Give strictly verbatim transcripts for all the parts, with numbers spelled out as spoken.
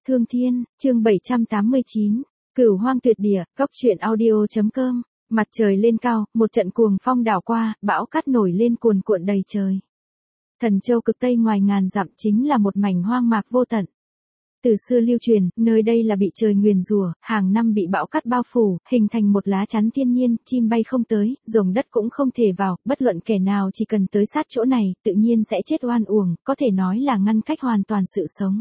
Thương Thiên, chương bảy trăm tám mươi chín, Cửu Hoang Tuyệt Địa, góc truyện audio.com. Mặt trời lên cao, một trận cuồng phong đảo qua, bão cát nổi lên cuồn cuộn đầy trời. Thần Châu cực Tây ngoài ngàn dặm chính là một mảnh hoang mạc vô tận. Từ xưa lưu truyền, nơi đây là bị trời nguyền rủa, hàng năm bị bão cát bao phủ, hình thành một lá chắn thiên nhiên, chim bay không tới, rồng đất cũng không thể vào, bất luận kẻ nào chỉ cần tới sát chỗ này, tự nhiên sẽ chết oan uổng, có thể nói là ngăn cách hoàn toàn sự sống.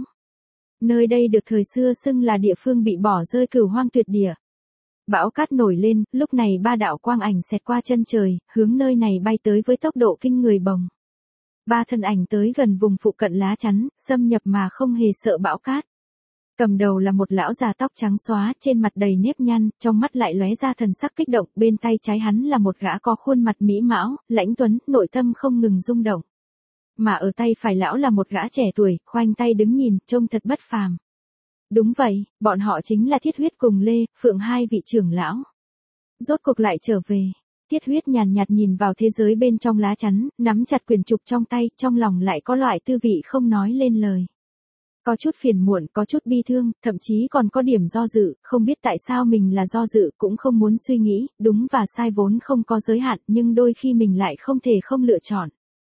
Nơi đây được thời xưa xưng là địa phương bị bỏ rơi cửu hoang tuyệt địa. Bão cát nổi lên, lúc này ba đạo quang ảnh xẹt qua chân trời, hướng nơi này bay tới với tốc độ kinh người bồng. Ba thân ảnh tới gần vùng phụ cận lá chắn, xâm nhập mà không hề sợ bão cát. Cầm đầu là một lão già tóc trắng xóa, trên mặt đầy nếp nhăn, trong mắt lại lóe ra thần sắc kích động, bên tay trái hắn là một gã có khuôn mặt mỹ mão, lãnh tuấn, nội tâm không ngừng rung động. Mà ở tay phải lão là một gã trẻ tuổi, khoanh tay đứng nhìn, trông thật bất phàm. Đúng vậy, bọn họ chính là Thiết Huyết cùng Lê Phượng hai vị trưởng lão. Rốt cuộc lại trở về. Thiết Huyết nhàn nhạt nhìn vào thế giới bên trong lá chắn, nắm chặt quyển trục trong tay, trong lòng lại có loại tư vị không nói lên lời. Có chút phiền muộn, có chút bi thương, thậm chí còn có điểm do dự, không biết tại sao mình là do dự, cũng không muốn suy nghĩ, đúng và sai vốn không có giới hạn, nhưng đôi khi mình lại không thể không lựa chọn.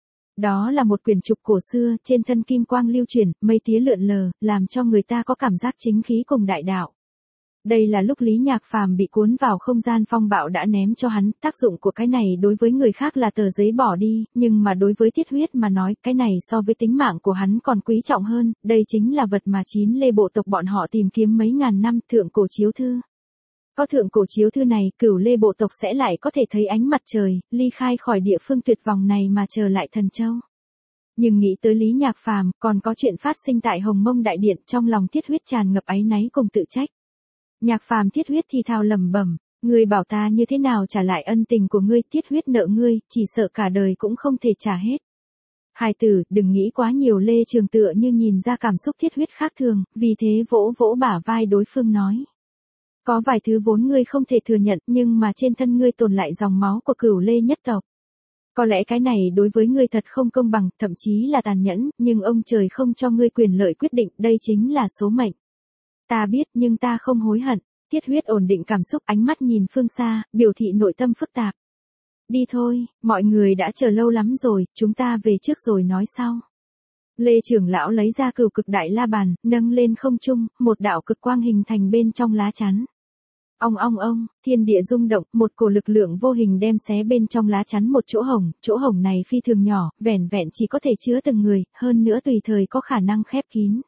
Đó là một quyển trục cổ xưa, trên thân kim quang lưu chuyển, mây tía lượn lờ, làm cho người ta có cảm giác chính khí cùng đại đạo. Đây là lúc Lý Nhạc Phàm bị cuốn vào không gian phong bạo đã ném cho hắn, tác dụng của cái này đối với người khác là tờ giấy bỏ đi, nhưng mà đối với Thiết Huyết mà nói, cái này so với tính mạng của hắn còn quý trọng hơn, đây chính là vật mà chín lê bộ tộc bọn họ tìm kiếm mấy ngàn năm, thượng cổ chiếu thư. Có thượng cổ chiếu thư này, cửu lê bộ tộc sẽ lại có thể thấy ánh mặt trời, ly khai khỏi địa phương tuyệt vọng này mà trở lại Thần Châu. Nhưng nghĩ tới Lý Nhạc Phàm, còn có chuyện phát sinh tại Hồng Mông Đại Điện, trong lòng Thiết Huyết tràn ngập áy náy cùng tự trách. Nhạc Phàm Thiết Huyết thì thào lẩm bẩm, ngươi bảo ta như thế nào trả lại ân tình của ngươi, Thiết Huyết nợ ngươi, chỉ sợ cả đời cũng không thể trả hết. Hài tử, đừng nghĩ quá nhiều. Lê Trường tựa như nhìn ra cảm xúc Thiết Huyết khác thường, vì thế vỗ vỗ bả vai đối phương nói. Có vài thứ vốn ngươi không thể thừa nhận, nhưng mà trên thân ngươi tồn lại dòng máu của cửu lê nhất tộc. Có lẽ cái này đối với ngươi thật không công bằng, thậm chí là tàn nhẫn, nhưng ông trời không cho ngươi quyền lợi quyết định, đây chính là số mệnh. Ta biết, nhưng ta không hối hận. Thiết Huyết ổn định cảm xúc, ánh mắt nhìn phương xa, biểu thị nội tâm phức tạp. Đi thôi, mọi người đã chờ lâu lắm rồi, chúng ta về trước rồi nói sau. Lê trưởng lão lấy ra cửu cực đại la bàn, nâng lên không trung, một đạo cực quang hình thành bên trong lá chắn. Ong ong ong, thiên địa rung động, một cổ lực lượng vô hình đem xé bên trong lá chắn một chỗ hổng, chỗ hổng này phi thường nhỏ, vẻn vẹn chỉ có thể chứa từng người, hơn nữa tùy thời có khả năng khép kín.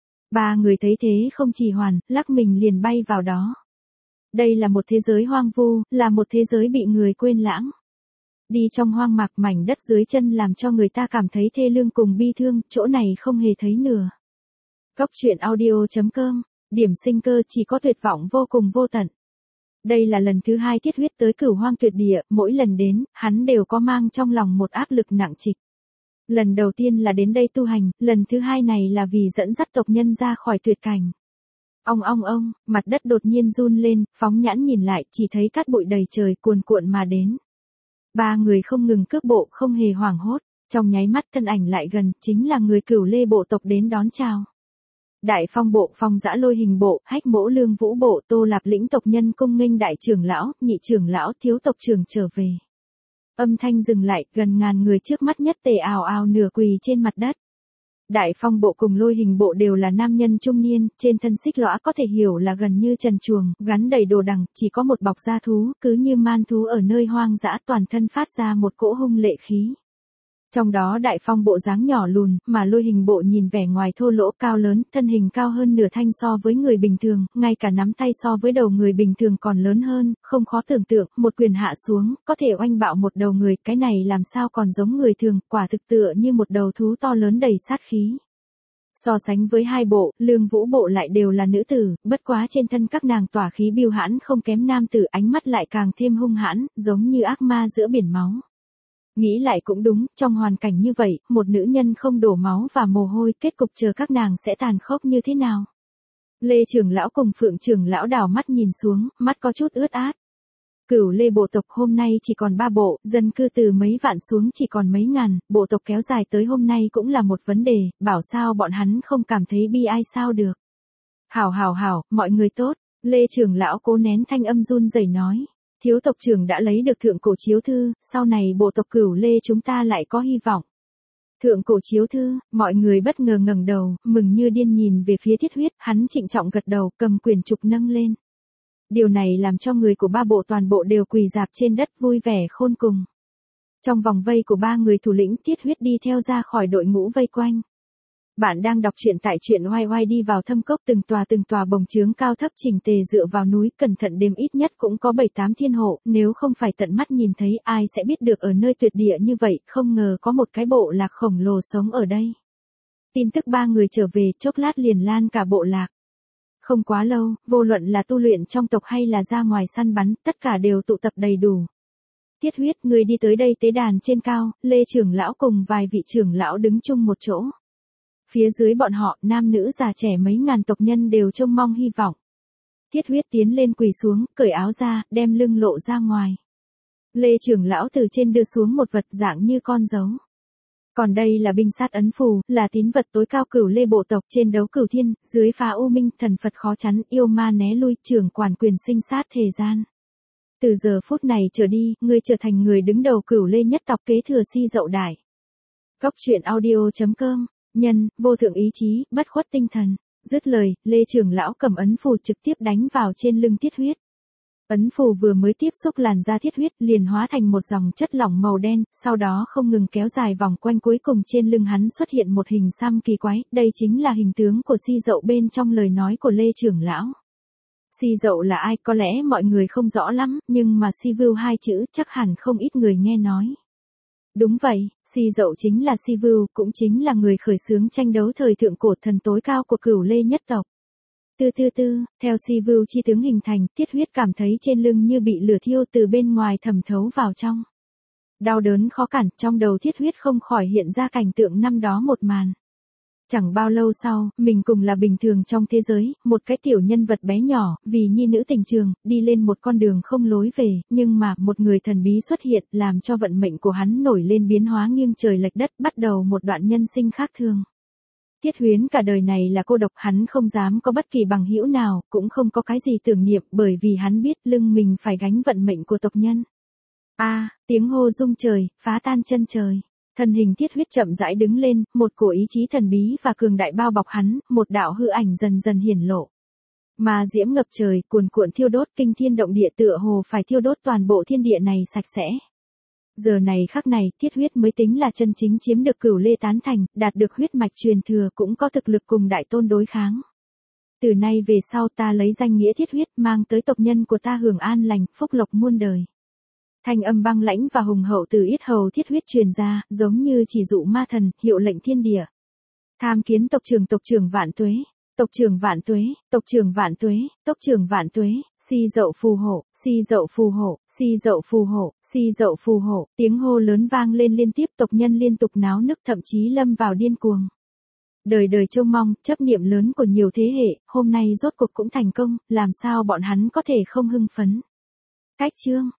Ba người thấy thế không trì hoãn, lắc mình liền bay vào đó. Đây là một thế giới hoang vu, là một thế giới bị người quên lãng. Đi trong hoang mạc, mảnh đất dưới chân làm cho người ta cảm thấy thê lương cùng bi thương, chỗ này không hề thấy nửa. Góc truyện audio.com, điểm sinh cơ chỉ có tuyệt vọng vô cùng vô tận. Đây là lần thứ hai Thiết Huyết tới cửu hoang tuyệt địa, mỗi lần đến, hắn đều có mang trong lòng một áp lực nặng trịch. Lần đầu tiên là đến đây tu hành, lần thứ hai này là vì dẫn dắt tộc nhân ra khỏi tuyệt cảnh. Ong ong ong, mặt đất đột nhiên run lên, phóng nhãn nhìn lại, chỉ thấy cát bụi đầy trời cuồn cuộn mà đến. Ba người không ngừng cước bộ, không hề hoảng hốt, trong nháy mắt thân ảnh lại gần, chính là người cửu lê bộ tộc đến đón chào. Đại Phong bộ, Phong Dã Lôi Hình bộ, Hách Mỗ Lương Vũ bộ, Tô Lạp lĩnh tộc nhân cung nghênh đại trưởng lão, nhị trưởng lão, thiếu tộc trưởng trở về. Âm thanh dừng lại, gần ngàn người trước mắt nhất tề ào ào nửa quỳ trên mặt đất. Đại Phong bộ cùng Lôi Hình bộ đều là nam nhân trung niên, trên thân xích lõa có thể hiểu là gần như trần truồng, gắn đầy đồ đằng, chỉ có một bọc da thú, cứ như man thú ở nơi hoang dã, toàn thân phát ra một cỗ hung lệ khí. Trong đó Đại Phong bộ dáng nhỏ lùn, mà Lôi Hình bộ nhìn vẻ ngoài thô lỗ cao lớn, thân hình cao hơn nửa thanh so với người bình thường, ngay cả nắm tay so với đầu người bình thường còn lớn hơn, không khó tưởng tượng, một quyền hạ xuống, có thể oanh bạo một đầu người, cái này làm sao còn giống người thường, quả thực tựa như một đầu thú to lớn đầy sát khí. So sánh với hai bộ, Lương Vũ bộ lại đều là nữ tử, bất quá trên thân các nàng tỏa khí biêu hãn không kém nam tử, ánh mắt lại càng thêm hung hãn, giống như ác ma giữa biển máu. Nghĩ lại cũng đúng, trong hoàn cảnh như vậy, một nữ nhân không đổ máu và mồ hôi, kết cục chờ các nàng sẽ tàn khốc như thế nào. Lê trưởng lão cùng Phượng trưởng lão đảo mắt nhìn xuống, mắt có chút ướt át. Cửu Lê bộ tộc hôm nay chỉ còn ba bộ, dân cư từ mấy vạn xuống chỉ còn mấy ngàn, bộ tộc kéo dài tới hôm nay cũng là một vấn đề, bảo sao bọn hắn không cảm thấy bi ai sao được. Hảo hảo hảo, mọi người tốt. Lê trưởng lão cố nén thanh âm run rẩy nói. Thiếu tộc trưởng đã lấy được thượng cổ chiếu thư, sau này bộ tộc Cửu Lê chúng ta lại có hy vọng. Thượng cổ chiếu thư, mọi người bất ngờ ngẩng đầu, mừng như điên nhìn về phía Thiết Huyết, hắn trịnh trọng gật đầu, cầm quyển trục nâng lên. Điều này làm cho người của ba bộ toàn bộ đều quỳ rạp trên đất vui vẻ khôn cùng. Trong vòng vây của ba người thủ lĩnh, Thiết Huyết đi theo ra khỏi đội ngũ vây quanh. Bạn đang đọc truyện tại truyện oai oai đi vào thâm cốc, từng tòa từng tòa bồng chướng cao thấp chỉnh tề dựa vào núi, cẩn thận đếm ít nhất cũng có bảy tám thiên hộ, nếu không phải tận mắt nhìn thấy ai sẽ biết được ở nơi tuyệt địa như vậy, không ngờ có một cái bộ lạc khổng lồ sống ở đây. Tin tức ba người trở về chốc lát liền lan cả bộ lạc. Không quá lâu, vô luận là tu luyện trong tộc hay là ra ngoài săn bắn, tất cả đều tụ tập đầy đủ. Thiết Huyết, người đi tới đây tế đàn trên cao, Lê trưởng lão cùng vài vị trưởng lão đứng chung một chỗ. Phía dưới bọn họ, nam nữ già trẻ mấy ngàn tộc nhân đều trông mong hy vọng. Thiết Huyết tiến lên quỳ xuống, cởi áo ra, đem lưng lộ ra ngoài. Lê trưởng lão từ trên đưa xuống một vật dạng như con dấu. Còn đây là binh sát ấn phù, là tín vật tối cao Cửu Lê bộ tộc, trên đấu cửu thiên, dưới phá u minh, thần Phật khó chắn, yêu ma né lui, trưởng quản quyền sinh sát thế gian. Từ giờ phút này trở đi, ngươi trở thành người đứng đầu Cửu Lê nhất tộc, kế thừa Si Dậu Đại. Góc truyện audio chấm com. Nhân, vô thượng ý chí, bất khuất tinh thần. Dứt lời, Lê trưởng lão cầm ấn phù trực tiếp đánh vào trên lưng Thiết Huyết. Ấn phù vừa mới tiếp xúc làn da Thiết Huyết liền hóa thành một dòng chất lỏng màu đen, sau đó không ngừng kéo dài vòng quanh, cuối cùng trên lưng hắn xuất hiện một hình xăm kỳ quái, đây chính là hình tướng của Si Dậu bên trong lời nói của Lê trưởng lão. Si Dậu là ai có lẽ mọi người không rõ lắm, nhưng mà Si Vưu hai chữ chắc hẳn không ít người nghe nói. Đúng vậy, Si Dậu chính là Si Vưu, cũng chính là người khởi xướng tranh đấu thời thượng cổ thần tối cao của Cửu Lê nhất tộc. Tư tư tư, theo Si Vưu chi tướng hình thành, Thiết Huyết cảm thấy trên lưng như bị lửa thiêu từ bên ngoài thẩm thấu vào trong. Đau đớn khó cản, trong đầu Thiết Huyết không khỏi hiện ra cảnh tượng năm đó một màn. Chẳng bao lâu sau, mình cùng là bình thường trong thế giới, một cái tiểu nhân vật bé nhỏ, vì nhi nữ tình trường, đi lên một con đường không lối về, nhưng mà, một người thần bí xuất hiện, làm cho vận mệnh của hắn nổi lên biến hóa nghiêng trời lệch đất, bắt đầu một đoạn nhân sinh khác thường. Thiết Huyến cả đời này là cô độc, hắn không dám có bất kỳ bằng hữu nào, cũng không có cái gì tưởng niệm, bởi vì hắn biết lưng mình phải gánh vận mệnh của tộc nhân. A, à, tiếng hô rung trời, phá tan chân trời. Thân hình Thiết Huyết chậm rãi đứng lên, một cổ ý chí thần bí và cường đại bao bọc hắn, một đạo hư ảnh dần dần hiển lộ. Mà diễm ngập trời, cuồn cuộn thiêu đốt, kinh thiên động địa, tựa hồ phải thiêu đốt toàn bộ thiên địa này sạch sẽ. Giờ này khắc này, Thiết Huyết mới tính là chân chính chiếm được Cửu Lê tán thành, đạt được huyết mạch truyền thừa, cũng có thực lực cùng đại tôn đối kháng. Từ nay về sau ta lấy danh nghĩa Thiết Huyết, mang tới tộc nhân của ta hưởng an lành, phúc lộc muôn đời. Thanh âm băng lãnh và hùng hậu từ yết hầu Thiết Huyết truyền ra, giống như chỉ dụ ma thần, hiệu lệnh thiên địa. Tham kiến tộc trưởng, tộc trưởng vạn tuế, tộc trưởng vạn tuế, tộc trưởng vạn tuế, tộc trưởng vạn tuế, Si Dậu phù hộ, Si Dậu phù hộ, Si Dậu phù hộ, Si Dậu phù hộ, tiếng hô lớn vang lên liên tiếp, tộc nhân liên tục náo nức, thậm chí lâm vào điên cuồng. Đời đời trông mong, chấp niệm lớn của nhiều thế hệ, hôm nay rốt cuộc cũng thành công, làm sao bọn hắn có thể không hưng phấn. Cách chương